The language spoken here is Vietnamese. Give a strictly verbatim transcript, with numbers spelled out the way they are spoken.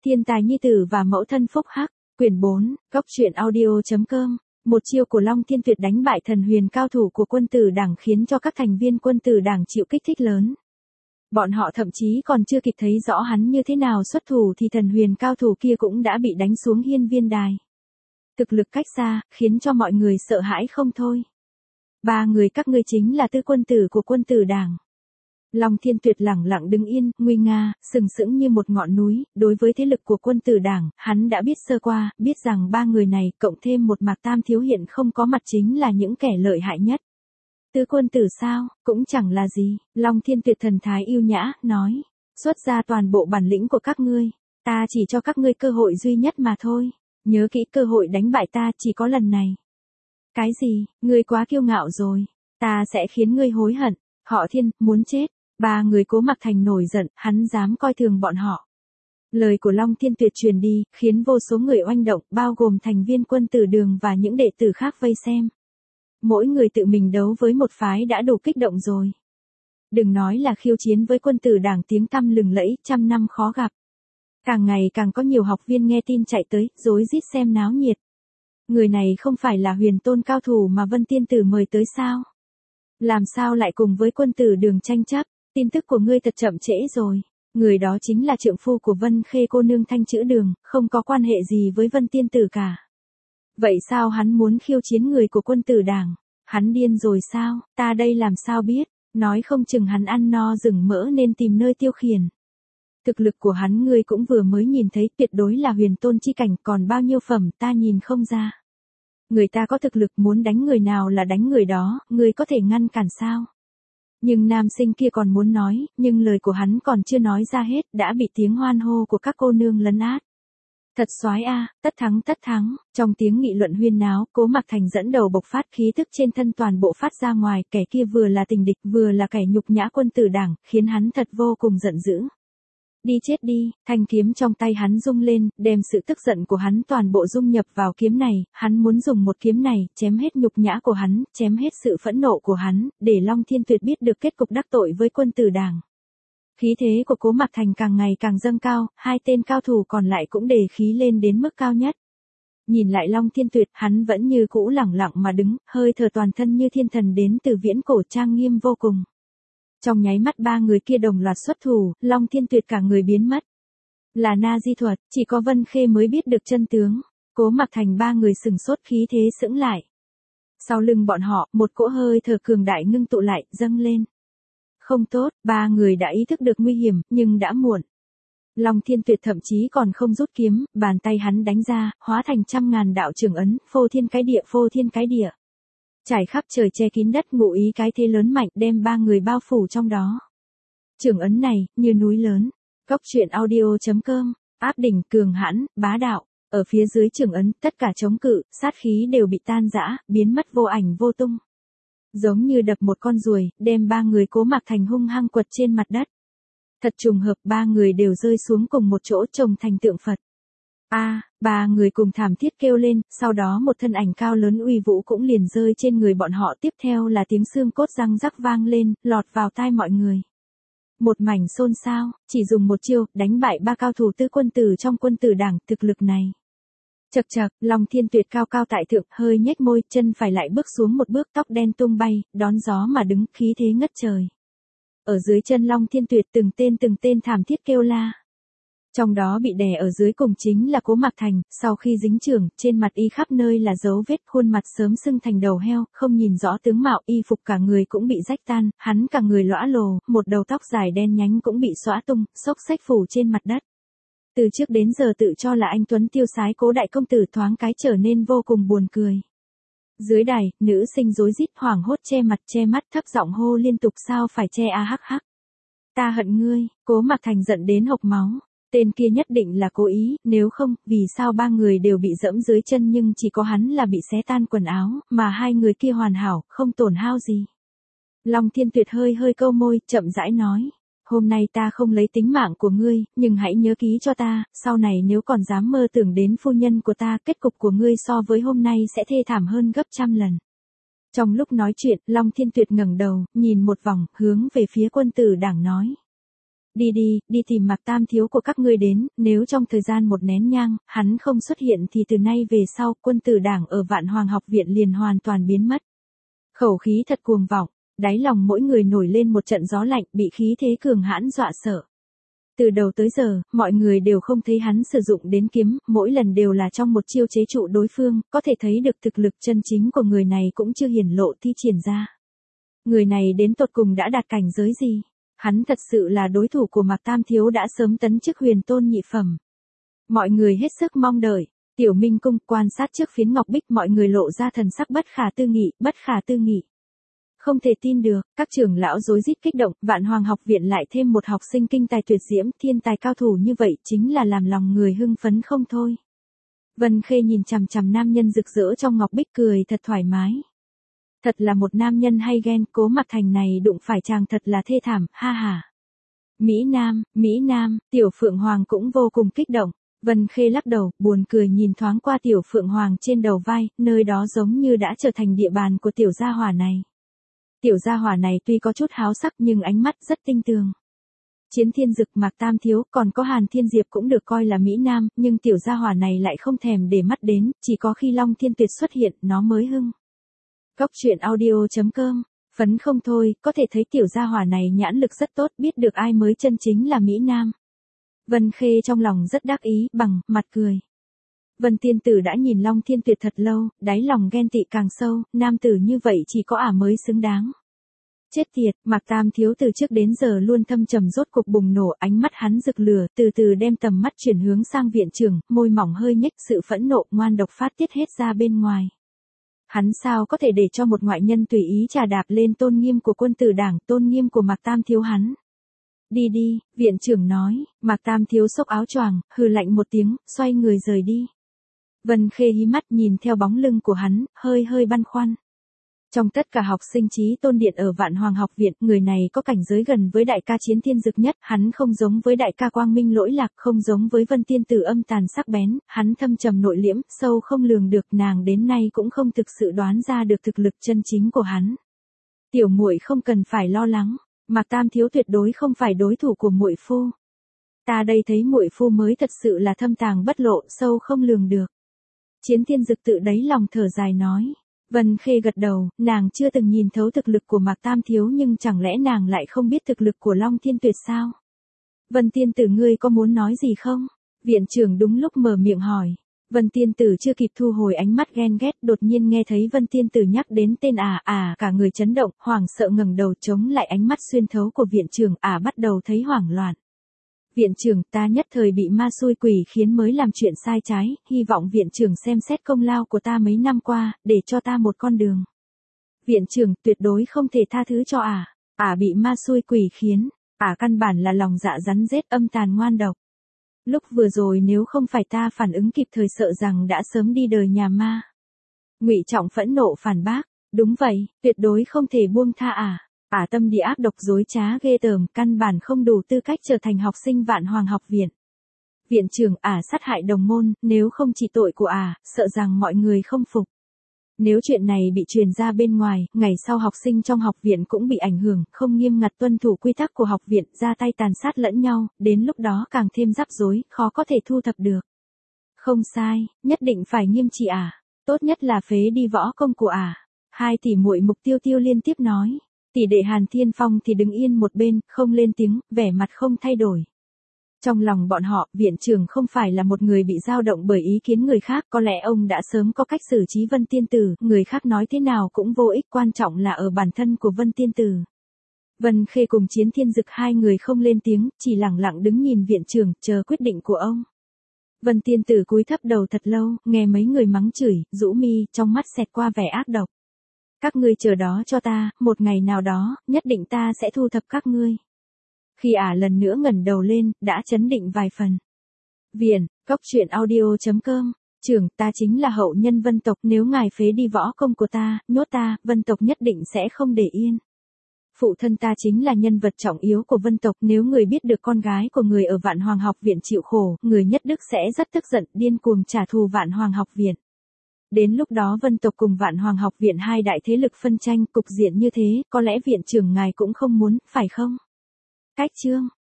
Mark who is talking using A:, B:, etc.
A: Thiên tài nhi tử và mẫu thân phúc hắc, quyển bốn, góc truyện audio.com. Một chiêu của Long Thiên Tuyệt đánh bại thần huyền cao thủ của quân tử đảng khiến cho các thành viên quân tử đảng chịu kích thích lớn. Bọn họ thậm chí còn chưa kịp thấy rõ hắn như thế nào xuất thủ thì thần huyền cao thủ kia cũng đã bị đánh xuống hiên viên đài. Thực lực cách xa, khiến cho mọi người sợ hãi không thôi. Ba người các ngươi chính là tư quân tử của quân tử đảng. Long Thiên Tuyệt lẳng lặng đứng yên, nguy nga, sừng sững như một ngọn núi, đối với thế lực của quân tử đảng, hắn đã biết sơ qua, biết rằng ba người này, cộng thêm một Mạc Tam thiếu hiện không có mặt chính là những kẻ lợi hại nhất. Tứ quân tử sao, cũng chẳng là gì, Long Thiên Tuyệt thần thái yêu nhã, nói, xuất ra toàn bộ bản lĩnh của các ngươi, ta chỉ cho các ngươi cơ hội duy nhất mà thôi, nhớ kỹ cơ hội đánh bại ta chỉ có lần này. Cái gì, ngươi quá kiêu ngạo rồi, ta sẽ khiến ngươi hối hận, họ Thiên, muốn chết. Ba người Cố Mặc Thành nổi giận, hắn dám coi thường bọn họ. Lời của Long Thiên Tuyệt truyền đi, khiến vô số người oanh động, bao gồm thành viên quân tử đường và những đệ tử khác vây xem. Mỗi người tự mình đấu với một phái đã đủ kích động rồi. Đừng nói là khiêu chiến với quân tử đảng tiếng tăm lừng lẫy, trăm năm khó gặp. Càng ngày càng có nhiều học viên nghe tin chạy tới, rối rít xem náo nhiệt. Người này không phải là huyền tôn cao thủ mà Vân Tiên Tử mời tới sao? Làm sao lại cùng với quân tử đường tranh chấp? Tin tức của ngươi thật chậm trễ rồi. Người đó chính là trượng phu của Vân Khê cô nương Thanh Chữ Đường, không có quan hệ gì với Vân Tiên Tử cả. Vậy sao hắn muốn khiêu chiến người của quân tử đảng? Hắn điên rồi sao? Ta đây làm sao biết? Nói không chừng hắn ăn no rừng mỡ nên tìm nơi tiêu khiển. Thực lực của hắn ngươi cũng vừa mới nhìn thấy, tuyệt đối là huyền tôn chi cảnh, còn bao nhiêu phẩm ta nhìn không ra. Người ta có thực lực muốn đánh người nào là đánh người đó, ngươi có thể ngăn cản sao? Nhưng nam sinh kia còn muốn nói, nhưng lời của hắn còn chưa nói ra hết, đã bị tiếng hoan hô của các cô nương lấn át. Thật soái a, tất thắng tất thắng, trong tiếng nghị luận huyên náo, Cố Mặc Thành dẫn đầu bộc phát khí tức trên thân toàn bộ phát ra ngoài, kẻ kia vừa là tình địch, vừa là kẻ nhục nhã quân tử đảng, khiến hắn thật vô cùng giận dữ. Đi chết đi, thanh kiếm trong tay hắn rung lên, đem sự tức giận của hắn toàn bộ dung nhập vào kiếm này, hắn muốn dùng một kiếm này, chém hết nhục nhã của hắn, chém hết sự phẫn nộ của hắn, để Long Thiên Tuyệt biết được kết cục đắc tội với quân tử đảng. Khí thế của Cố Mặc Thành càng ngày càng dâng cao, hai tên cao thủ còn lại cũng đề khí lên đến mức cao nhất. Nhìn lại Long Thiên Tuyệt, hắn vẫn như cũ lẳng lặng mà đứng, hơi thở toàn thân như thiên thần đến từ viễn cổ trang nghiêm vô cùng. Trong nháy mắt ba người kia đồng loạt xuất thủ, Long Thiên Tuyệt cả người biến mất. Là na di thuật, chỉ có Vân Khê mới biết được chân tướng. Cố Mặc Thành ba người sừng sốt khí thế sững lại. Sau lưng bọn họ, một cỗ hơi thở cường đại ngưng tụ lại, dâng lên. Không tốt, ba người đã ý thức được nguy hiểm, nhưng đã muộn. Long Thiên Tuyệt thậm chí còn không rút kiếm, bàn tay hắn đánh ra, hóa thành trăm ngàn đạo trường ấn, phô thiên cái địa phô thiên cái địa. Trải khắp trời che kín đất, ngụ ý cái thế lớn mạnh, đem ba người bao phủ trong đó. Trường ấn này, như núi lớn. Góc truyện audio.com, áp đỉnh cường hãn, bá đạo. Ở phía dưới trường ấn, tất cả chống cự, sát khí đều bị tan rã, biến mất vô ảnh vô tung. Giống như đập một con ruồi, đem ba người Cố Mặc Thành hung hăng quật trên mặt đất. Thật trùng hợp, ba người đều rơi xuống cùng một chỗ trồng thành tượng Phật. A, à, ba người cùng thảm thiết kêu lên, sau đó một thân ảnh cao lớn uy vũ cũng liền rơi trên người bọn họ, tiếp theo là tiếng xương cốt răng rắc vang lên, lọt vào tai mọi người. Một mảnh xôn xao, chỉ dùng một chiêu, đánh bại ba cao thủ tư quân tử trong quân tử đảng, thực lực này. Chậc chậc, Long Thiên Tuyệt cao cao tại thượng, hơi nhếch môi, chân phải lại bước xuống một bước, tóc đen tung bay, đón gió mà đứng, khí thế ngất trời. Ở dưới chân Long Thiên Tuyệt từng tên từng tên thảm thiết kêu la. Trong đó bị đè ở dưới cùng chính là Cố Mặc Thành, sau khi dính chưởng, trên mặt y khắp nơi là dấu vết, khuôn mặt sớm sưng thành đầu heo, không nhìn rõ tướng mạo, y phục cả người cũng bị rách tan, hắn cả người lõa lồ, một đầu tóc dài đen nhánh cũng bị xõa tung, xốc xếch phủ trên mặt đất. Từ trước đến giờ tự cho là anh tuấn tiêu sái Cố đại công tử thoáng cái trở nên vô cùng buồn cười. Dưới đài, nữ sinh rối rít hoảng hốt che mặt che mắt, thấp giọng hô liên tục, sao phải che a hắc hắc. Ta hận ngươi, Cố Mặc Thành giận đến hộc máu. Tên kia nhất định là cố ý, nếu không, vì sao ba người đều bị dẫm dưới chân nhưng chỉ có hắn là bị xé tan quần áo, mà hai người kia hoàn hảo, không tổn hao gì. Long Thiên Tuyệt hơi hơi câu môi, chậm rãi nói, hôm nay ta không lấy tính mạng của ngươi, nhưng hãy nhớ ký cho ta, sau này nếu còn dám mơ tưởng đến phu nhân của ta, kết cục của ngươi so với hôm nay sẽ thê thảm hơn gấp trăm lần. Trong lúc nói chuyện, Long Thiên Tuyệt ngẩng đầu, nhìn một vòng, hướng về phía quân tử đảng nói. Đi đi, đi tìm Mạc Tam thiếu của các ngươi đến, nếu trong thời gian một nén nhang, hắn không xuất hiện thì từ nay về sau, quân tử đảng ở Vạn Hoàng học viện liền hoàn toàn biến mất. Khẩu khí thật cuồng vọng, đáy lòng mỗi người nổi lên một trận gió lạnh, bị khí thế cường hãn dọa sợ. Từ đầu tới giờ, mọi người đều không thấy hắn sử dụng đến kiếm, mỗi lần đều là trong một chiêu chế trụ đối phương, có thể thấy được thực lực chân chính của người này cũng chưa hiển lộ thi triển ra. Người này đến tột cùng đã đạt cảnh giới gì? Hắn thật sự là đối thủ của Mạc Tam thiếu đã sớm tấn chức huyền tôn nhị phẩm. Mọi người hết sức mong đợi. Tiểu Minh cung quan sát trước phiến ngọc bích, mọi người lộ ra thần sắc bất khả tư nghị, bất khả tư nghị. Không thể tin được, các trưởng lão rối rít kích động, Vạn Hoàng học viện lại thêm một học sinh kinh tài tuyệt diễm, thiên tài cao thủ như vậy chính là làm lòng người hưng phấn không thôi. Vân Khê nhìn chằm chằm nam nhân rực rỡ trong ngọc bích cười thật thoải mái. Thật là một nam nhân hay ghen, Cố Mặc Thành này đụng phải chàng thật là thê thảm, ha ha. Mỹ Nam, Mỹ Nam, Tiểu Phượng Hoàng cũng vô cùng kích động. Vân Khê lắc đầu, buồn cười nhìn thoáng qua Tiểu Phượng Hoàng trên đầu vai, nơi đó giống như đã trở thành địa bàn của tiểu gia hỏa này. Tiểu gia hỏa này tuy có chút háo sắc nhưng ánh mắt rất tinh tường. Chiến Thiên Dực, Mạc Tam thiếu, còn có Hàn Thiên Diệp cũng được coi là Mỹ Nam, nhưng tiểu gia hỏa này lại không thèm để mắt đến, chỉ có khi Long Thiên Tuyệt xuất hiện, nó mới hưng. Góc truyện audio chấm com, phấn không thôi, có thể thấy tiểu gia hỏa này nhãn lực rất tốt, biết được ai mới chân chính là Mỹ Nam. Vân Khê trong lòng rất đắc ý, bằng mặt cười. Vân Tiên Tử đã nhìn Long Thiên Tuyệt thật lâu, đáy lòng ghen tị càng sâu, nam tử như vậy chỉ có ả mới xứng đáng. Chết tiệt, Mạc Tam thiếu từ trước đến giờ luôn thâm trầm rốt cục bùng nổ, ánh mắt hắn rực lửa, từ từ đem tầm mắt chuyển hướng sang viện trưởng, môi mỏng hơi nhếch, sự phẫn nộ ngoan độc phát tiết hết ra bên ngoài. Hắn sao có thể để cho một ngoại nhân tùy ý trà đạp lên tôn nghiêm của quân tử đảng, tôn nghiêm của Mạc Tam thiếu hắn. Đi đi, viện trưởng nói. Mạc Tam thiếu xốc áo choàng, hừ lạnh một tiếng, xoay người rời đi. Vân Khê hí mắt nhìn theo bóng lưng của hắn, hơi hơi băn khoăn. Trong tất cả học sinh chí tôn điện ở Vạn Hoàng học viện, người này có cảnh giới gần với đại ca Chiến Thiên Dực nhất, hắn không giống với đại ca Quang Minh lỗi lạc, không giống với Vân Tiên Tử âm tàn sắc bén, hắn thâm trầm nội liễm, sâu không lường được, nàng đến nay cũng không thực sự đoán ra được thực lực chân chính của hắn. Tiểu muội không cần phải lo lắng, Mạc Tam thiếu tuyệt đối không phải đối thủ của muội phu. Ta đây thấy muội phu mới thật sự là thâm tàng bất lộ, sâu không lường được. Chiến Thiên Dực tự đáy lòng thở dài nói. Vân Khê gật đầu, nàng chưa từng nhìn thấu thực lực của Mạc Tam thiếu, nhưng chẳng lẽ nàng lại không biết thực lực của Long Thiên Tuyệt sao? Vân Tiên Tử, ngươi có muốn nói gì không? Viện trưởng đúng lúc mở miệng hỏi. Vân Tiên Tử chưa kịp thu hồi ánh mắt ghen ghét, đột nhiên nghe thấy Vân Tiên Tử nhắc đến tên ả, ả cả người chấn động, hoảng sợ ngẩng đầu chống lại ánh mắt xuyên thấu của viện trưởng, ả bắt đầu thấy hoảng loạn. Viện trưởng, ta nhất thời bị ma xui quỷ khiến mới làm chuyện sai trái, hy vọng viện trưởng xem xét công lao của ta mấy năm qua, để cho ta một con đường. Viện trưởng, tuyệt đối không thể tha thứ cho ả, ả bị ma xui quỷ khiến, ả căn bản là lòng dạ rắn rết âm tàn ngoan độc. Lúc vừa rồi nếu không phải ta phản ứng kịp thời sợ rằng đã sớm đi đời nhà ma. Ngụy Trọng phẫn nộ phản bác, đúng vậy, tuyệt đối không thể buông tha ả. Ả tâm địa ác độc dối trá ghê tởm, căn bản không đủ tư cách trở thành học sinh Vạn Hoàng học viện. Viện trưởng, ả sát hại đồng môn, nếu không chỉ tội của ả, sợ rằng mọi người không phục. Nếu chuyện này bị truyền ra bên ngoài, ngày sau học sinh trong học viện cũng bị ảnh hưởng, không nghiêm ngặt tuân thủ quy tắc của học viện, ra tay tàn sát lẫn nhau, đến lúc đó càng thêm rắc rối, khó có thể thu thập được. Không sai, nhất định phải nghiêm trị ả, tốt nhất là phế đi võ công của ả. Hai tỷ muội Mục Tiêu Tiêu liên tiếp nói. Tỷ đệ Hàn Thiên Phong thì đứng yên một bên, không lên tiếng, vẻ mặt không thay đổi. Trong lòng bọn họ, viện trưởng không phải là một người bị dao động bởi ý kiến người khác, có lẽ ông đã sớm có cách xử trí Vân Tiên Tử, người khác nói thế nào cũng vô ích, quan trọng là ở bản thân của Vân Tiên Tử. Vân Khê cùng Chiến Thiên Dực hai người không lên tiếng, chỉ lặng lặng đứng nhìn viện trưởng, chờ quyết định của ông. Vân Tiên Tử cúi thấp đầu thật lâu, nghe mấy người mắng chửi, rũ mi, trong mắt xẹt qua vẻ ác độc. Các ngươi chờ đó cho ta, một ngày nào đó, nhất định ta sẽ thu thập các ngươi. Khi ả lần nữa ngẩng đầu lên, đã chấn định vài phần. Viện, góc truyện audio chấm com, trưởng, ta chính là hậu nhân Vân tộc, nếu ngài phế đi võ công của ta, nhốt ta, Vân tộc nhất định sẽ không để yên. Phụ thân ta chính là nhân vật trọng yếu của Vân tộc, nếu người biết được con gái của người ở Vạn Hoàng học viện chịu khổ, người nhất đức sẽ rất tức giận, điên cuồng trả thù Vạn Hoàng học viện. Đến lúc đó Vân tộc cùng Vạn Hoàng học viện hai đại thế lực phân tranh, cục diện như thế, có lẽ viện trưởng ngài cũng không muốn, phải không? Cách chương